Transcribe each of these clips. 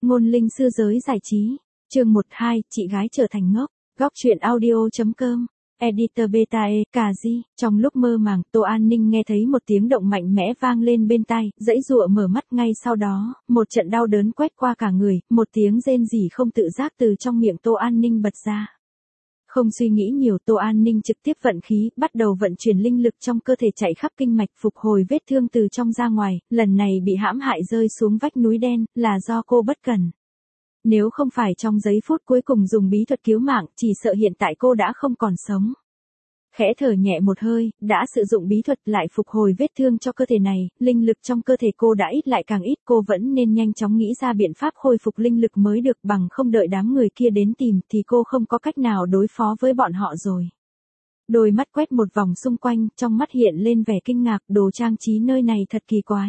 Ngôn linh sư giới giải trí. Chương 12, chị gái trở thành ngốc. Góc truyện audio.com. Editor Beta Kaji. Trong lúc mơ màng, Tô An Ninh nghe thấy một tiếng động mạnh mẽ vang lên bên tai, giãy giụa mở mắt ngay sau đó, một trận đau đớn quét qua cả người, một tiếng rên rỉ không tự giác từ trong miệng Tô An Ninh bật ra. Không suy nghĩ nhiều, Tô An Ninh trực tiếp vận khí, bắt đầu vận chuyển linh lực trong cơ thể chạy khắp kinh mạch phục hồi vết thương từ trong ra ngoài, lần này bị hãm hại rơi xuống vách núi đen, là do cô bất cẩn. Nếu không phải trong giây phút cuối cùng dùng bí thuật cứu mạng, chỉ sợ hiện tại cô đã không còn sống. Khẽ thở nhẹ một hơi, đã sử dụng bí thuật lại phục hồi vết thương cho cơ thể này, linh lực trong cơ thể cô đã ít lại càng ít, cô vẫn nên nhanh chóng nghĩ ra biện pháp khôi phục linh lực mới được, bằng không đợi đám người kia đến tìm thì cô không có cách nào đối phó với bọn họ rồi. Đôi mắt quét một vòng xung quanh, trong mắt hiện lên vẻ kinh ngạc, đồ trang trí nơi này thật kỳ quái.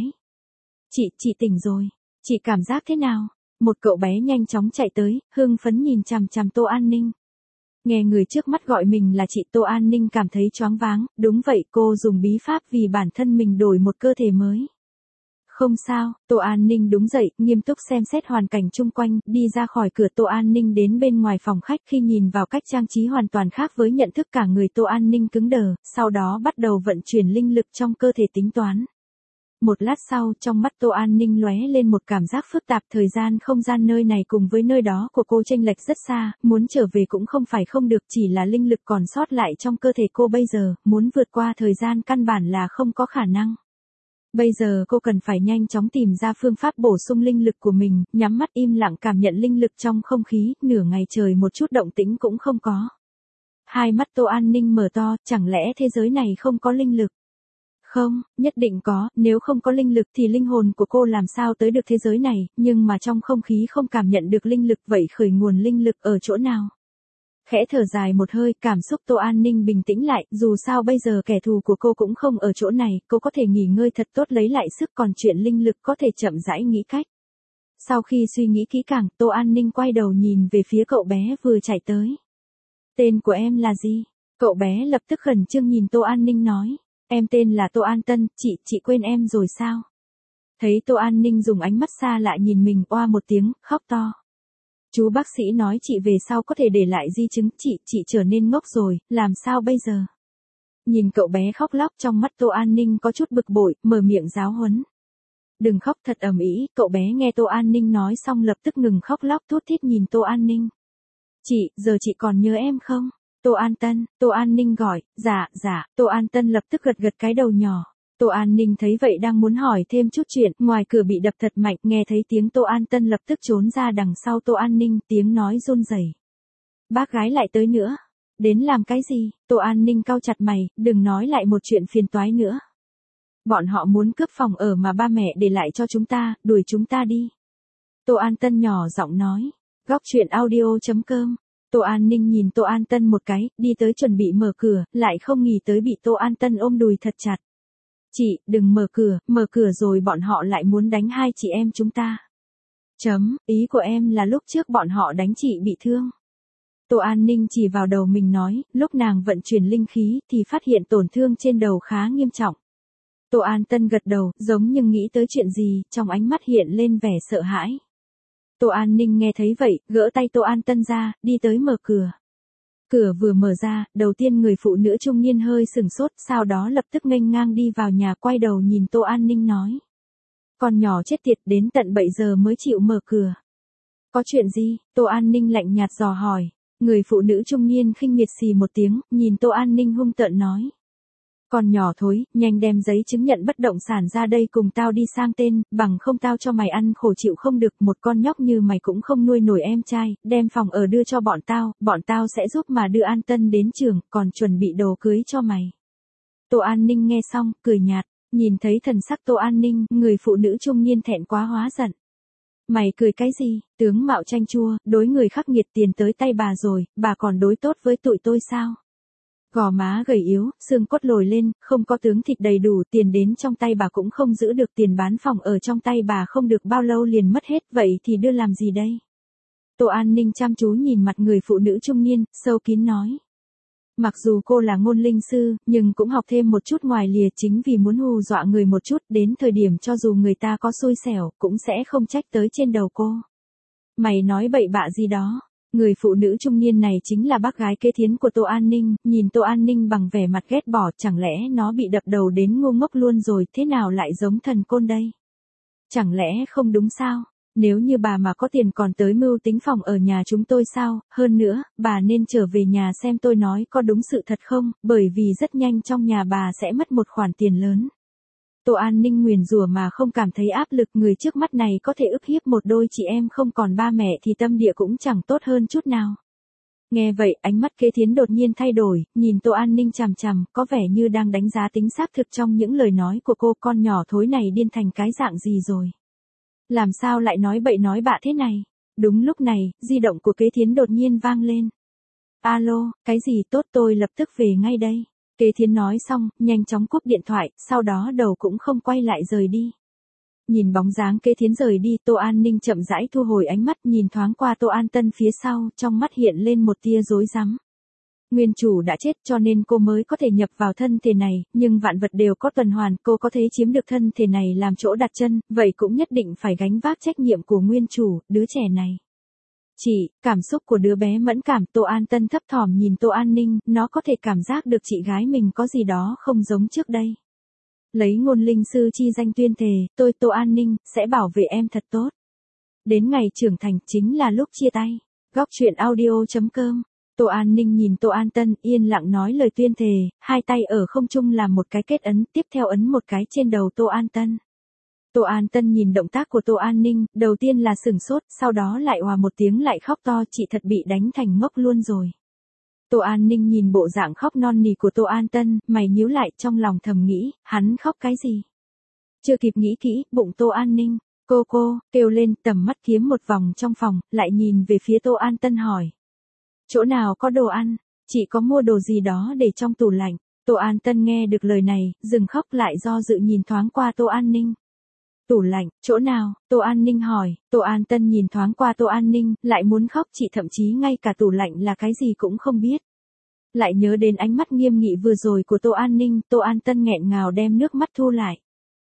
Chị tỉnh rồi, chị cảm giác thế nào? Một cậu bé nhanh chóng chạy tới, hưng phấn nhìn chằm chằm Tô An Ninh. Nghe người trước mắt gọi mình là chị, Tô An Ninh cảm thấy choáng váng, đúng vậy, cô dùng bí pháp vì bản thân mình đổi một cơ thể mới. Không sao, Tô An Ninh đứng dậy, nghiêm túc xem xét hoàn cảnh chung quanh, đi ra khỏi cửa. Tô An Ninh đến bên ngoài phòng khách, khi nhìn vào cách trang trí hoàn toàn khác với nhận thức, cả người Tô An Ninh cứng đờ, sau đó bắt đầu vận chuyển linh lực trong cơ thể tính toán. Một lát sau, trong mắt Tô An Ninh lóe lên một cảm giác phức tạp, thời gian không gian nơi này cùng với nơi đó của cô chênh lệch rất xa, muốn trở về cũng không phải không được, chỉ là linh lực còn sót lại trong cơ thể cô bây giờ, muốn vượt qua thời gian căn bản là không có khả năng. Bây giờ cô cần phải nhanh chóng tìm ra phương pháp bổ sung linh lực của mình, nhắm mắt im lặng cảm nhận linh lực trong không khí, nửa ngày trời một chút động tĩnh cũng không có. Hai mắt Tô An Ninh mở to, chẳng lẽ thế giới này không có linh lực? Không, nhất định có, nếu không có linh lực thì linh hồn của cô làm sao tới được thế giới này, nhưng mà trong không khí không cảm nhận được linh lực, vậy khởi nguồn linh lực ở chỗ nào? Khẽ thở dài một hơi, cảm xúc Tô An Ninh bình tĩnh lại, dù sao bây giờ kẻ thù của cô cũng không ở chỗ này, cô có thể nghỉ ngơi thật tốt lấy lại sức, còn chuyện linh lực có thể chậm rãi nghĩ cách. Sau khi suy nghĩ kỹ càng, Tô An Ninh quay đầu nhìn về phía cậu bé vừa chạy tới. Tên của em là gì? Cậu bé lập tức khẩn trương nhìn Tô An Ninh nói. Em tên là Tô An Tân, chị quên em rồi sao? Thấy Tô An Ninh dùng ánh mắt xa lạ nhìn mình, oa một tiếng, khóc to. Chú bác sĩ nói chị về sau có thể để lại di chứng, chị trở nên ngốc rồi, làm sao bây giờ? Nhìn cậu bé khóc lóc, trong mắt Tô An Ninh có chút bực bội, mở miệng giáo huấn. Đừng khóc thật ầm ĩ. Cậu bé nghe Tô An Ninh nói xong lập tức ngừng khóc lóc, thút thít nhìn Tô An Ninh. Giờ chị còn nhớ em không? Tô An Tân, Tô An Ninh gọi. Dạ, Tô An Tân lập tức gật cái đầu nhỏ. Tô An Ninh thấy vậy đang muốn hỏi thêm chút chuyện, ngoài cửa bị đập thật mạnh, nghe thấy tiếng Tô An Tân lập tức trốn ra đằng sau Tô An Ninh, tiếng nói run rẩy. Bác gái lại tới nữa. Đến làm cái gì? Tô An Ninh cau chặt mày, đừng nói lại một chuyện phiền toái nữa. Bọn họ muốn cướp phòng ở mà ba mẹ để lại cho chúng ta, đuổi chúng ta đi. Tô An Tân nhỏ giọng nói. Góc truyện audio.com. Tô An Ninh nhìn Tô An Tân một cái, đi tới chuẩn bị mở cửa, lại không nghĩ tới bị Tô An Tân ôm đùi thật chặt. Chị, đừng mở cửa rồi bọn họ lại muốn đánh hai chị em chúng ta. Ý của em là lúc trước bọn họ đánh chị bị thương. Tô An Ninh chỉ vào đầu mình nói, lúc nàng vận chuyển linh khí thì phát hiện tổn thương trên đầu khá nghiêm trọng. Tô An Tân gật đầu, giống như nghĩ tới chuyện gì, trong ánh mắt hiện lên vẻ sợ hãi. Tô An Ninh nghe thấy vậy, gỡ tay Tô An Tân ra, đi tới mở cửa. Cửa vừa mở ra, đầu tiên người phụ nữ trung niên hơi sửng sốt, sau đó lập tức nghênh ngang đi vào nhà, quay đầu nhìn Tô An Ninh nói. Con nhỏ chết tiệt, đến tận 7 giờ mới chịu mở cửa. Có chuyện gì? Tô An Ninh lạnh nhạt dò hỏi. Người phụ nữ trung niên khinh miệt xì một tiếng, nhìn Tô An Ninh hung tợn nói. Con nhỏ thối, nhanh đem giấy chứng nhận bất động sản ra đây cùng tao đi sang tên, bằng không tao cho mày ăn khổ chịu không được, một con nhóc như mày cũng không nuôi nổi em trai, đem phòng ở đưa cho bọn tao sẽ giúp mà đưa An Tân đến trường, còn chuẩn bị đồ cưới cho mày. Tô An Ninh nghe xong, cười nhạt, nhìn thấy thần sắc Tô An Ninh, người phụ nữ trung niên thẹn quá hóa giận. Mày cười cái gì, tướng mạo chanh chua, đối người khắc nghiệt, tiền tới tay bà rồi, bà còn đối tốt với tụi tôi sao? Gò má gầy yếu, xương cốt lồi lên, không có tướng thịt đầy đủ, tiền đến trong tay bà cũng không giữ được, tiền bán phòng ở trong tay bà không được bao lâu liền mất hết, vậy thì đưa làm gì đây? Tô An Ninh chăm chú nhìn mặt người phụ nữ trung niên, sâu kín nói. Mặc dù cô là ngôn linh sư, nhưng cũng học thêm một chút ngoài lìa, chính vì muốn hù dọa người một chút, đến thời điểm cho dù người ta có xui xẻo, cũng sẽ không trách tới trên đầu cô. Mày nói bậy bạ gì đó. Người phụ nữ trung niên này chính là bác gái kế thiến của Tô An Ninh, nhìn Tô An Ninh bằng vẻ mặt ghét bỏ, chẳng lẽ nó bị đập đầu đến ngu ngốc luôn rồi, thế nào lại giống thần côn đây? Chẳng lẽ không đúng sao? Nếu như bà mà có tiền còn tới mưu tính phòng ở nhà chúng tôi sao? Hơn nữa, bà nên trở về nhà xem tôi nói có đúng sự thật không, bởi vì rất nhanh trong nhà bà sẽ mất một khoản tiền lớn. Tô An Ninh nguyền rủa mà không cảm thấy áp lực, người trước mắt này có thể ức hiếp một đôi chị em không còn ba mẹ thì tâm địa cũng chẳng tốt hơn chút nào. Nghe vậy, ánh mắt kế thiến đột nhiên thay đổi, nhìn Tô An Ninh chằm chằm, có vẻ như đang đánh giá tính xác thực trong những lời nói của cô. Con nhỏ thối này điên thành cái dạng gì rồi? Làm sao lại nói bậy nói bạ thế này? Đúng lúc này, di động của kế thiến đột nhiên vang lên. Alo, cái gì tốt, tôi lập tức về ngay đây. Kế thiến nói xong, nhanh chóng cúp điện thoại, sau đó đầu cũng không quay lại rời đi. Nhìn bóng dáng kế thiến rời đi, Tô An Ninh chậm rãi thu hồi ánh mắt, nhìn thoáng qua Tô An Tân phía sau, trong mắt hiện lên một tia rối rắm. Nguyên chủ đã chết cho nên cô mới có thể nhập vào thân thể này, nhưng vạn vật đều có tuần hoàn, cô có thể chiếm được thân thể này làm chỗ đặt chân, vậy cũng nhất định phải gánh vác trách nhiệm của nguyên chủ, đứa trẻ này. Chị, cảm xúc của đứa bé mẫn cảm. Tô An Tân thấp thỏm nhìn Tô An Ninh, nó có thể cảm giác được chị gái mình có gì đó không giống trước đây. Lấy ngôn linh sư chi danh tuyên thề, tôi Tô An Ninh, sẽ bảo vệ em thật tốt. Đến ngày trưởng thành chính là lúc chia tay. Góc truyện audio.com. Tô An Ninh nhìn Tô An Tân, yên lặng nói lời tuyên thề, hai tay ở không trung làm một cái kết ấn, tiếp theo ấn một cái trên đầu Tô An Tân. Tô An Tân nhìn động tác của Tô An Ninh, đầu tiên là sửng sốt, sau đó lại òa một tiếng lại khóc to, chị thật bị đánh thành ngốc luôn rồi. Tô An Ninh nhìn bộ dạng khóc non nỉ của Tô An Tân, mày nhíu lại, trong lòng thầm nghĩ, hắn khóc cái gì? Chưa kịp nghĩ kỹ, bụng Tô An Ninh, cô, kêu lên, tầm mắt kiếm một vòng trong phòng, lại nhìn về phía Tô An Tân hỏi. Chỗ nào có đồ ăn? Chị có mua đồ gì đó để trong tủ lạnh? Tô An Tân nghe được lời này, dừng khóc lại do dự nhìn thoáng qua Tô An Ninh. Tủ lạnh, chỗ nào? Tô An Ninh hỏi. Tô An Tân nhìn thoáng qua Tô An Ninh, lại muốn khóc, chị thậm chí ngay cả tủ lạnh là cái gì cũng không biết. Lại nhớ đến ánh mắt nghiêm nghị vừa rồi của Tô An Ninh, Tô An Tân nghẹn ngào đem nước mắt thu lại.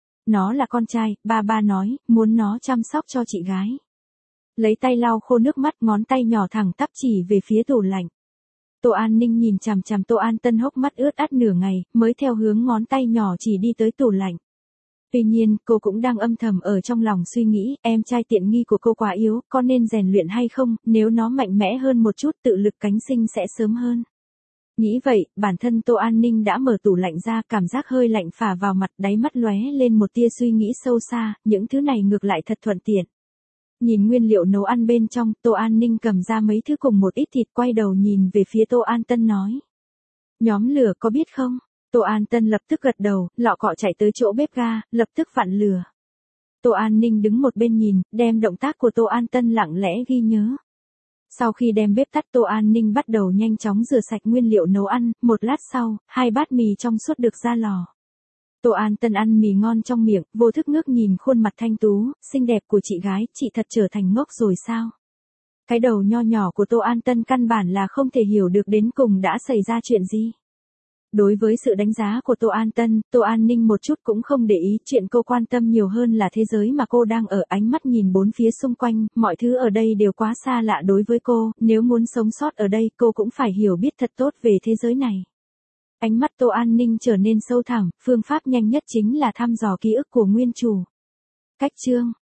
Nó là con trai, ba nói, muốn nó chăm sóc cho chị gái. Lấy tay lau khô nước mắt, ngón tay nhỏ thẳng tắp chỉ về phía tủ lạnh. Tô An Ninh nhìn chằm chằm Tô An Tân, hốc mắt ướt át nửa ngày, mới theo hướng ngón tay nhỏ chỉ đi tới tủ lạnh. Tuy nhiên, cô cũng đang âm thầm ở trong lòng suy nghĩ, em trai tiện nghi của cô quá yếu, có nên rèn luyện hay không, nếu nó mạnh mẽ hơn một chút tự lực cánh sinh sẽ sớm hơn. Nghĩ vậy, bản thân Tô An Ninh đã mở tủ lạnh ra, cảm giác hơi lạnh phả vào mặt, đáy mắt lóe lên một tia suy nghĩ sâu xa, những thứ này ngược lại thật thuận tiện. Nhìn nguyên liệu nấu ăn bên trong, Tô An Ninh cầm ra mấy thứ cùng một ít thịt, quay đầu nhìn về phía Tô An Tân nói. Nhóm lửa có biết không? Tô An Tân lập tức gật đầu, lọ cọ chạy tới chỗ bếp ga, lập tức vặn lửa. Tô An Ninh đứng một bên nhìn, đem động tác của Tô An Tân lặng lẽ ghi nhớ. Sau khi đem bếp tắt, Tô An Ninh bắt đầu nhanh chóng rửa sạch nguyên liệu nấu ăn, một lát sau, 2 bát mì trong suốt được ra lò. Tô An Tân ăn mì ngon trong miệng, vô thức ngước nhìn khuôn mặt thanh tú, xinh đẹp của chị gái, chị thật trở thành ngốc rồi sao? Cái đầu nho nhỏ của Tô An Tân căn bản là không thể hiểu được đến cùng đã xảy ra chuyện gì. Đối với sự đánh giá của Tô An Tân, Tô An Ninh một chút cũng không để ý, chuyện cô quan tâm nhiều hơn là thế giới mà cô đang ở. Ánh mắt nhìn bốn phía xung quanh, mọi thứ ở đây đều quá xa lạ đối với cô, nếu muốn sống sót ở đây cô cũng phải hiểu biết thật tốt về thế giới này. Ánh mắt Tô An Ninh trở nên sâu thẳm, phương pháp nhanh nhất chính là thăm dò ký ức của nguyên chủ. Cách chương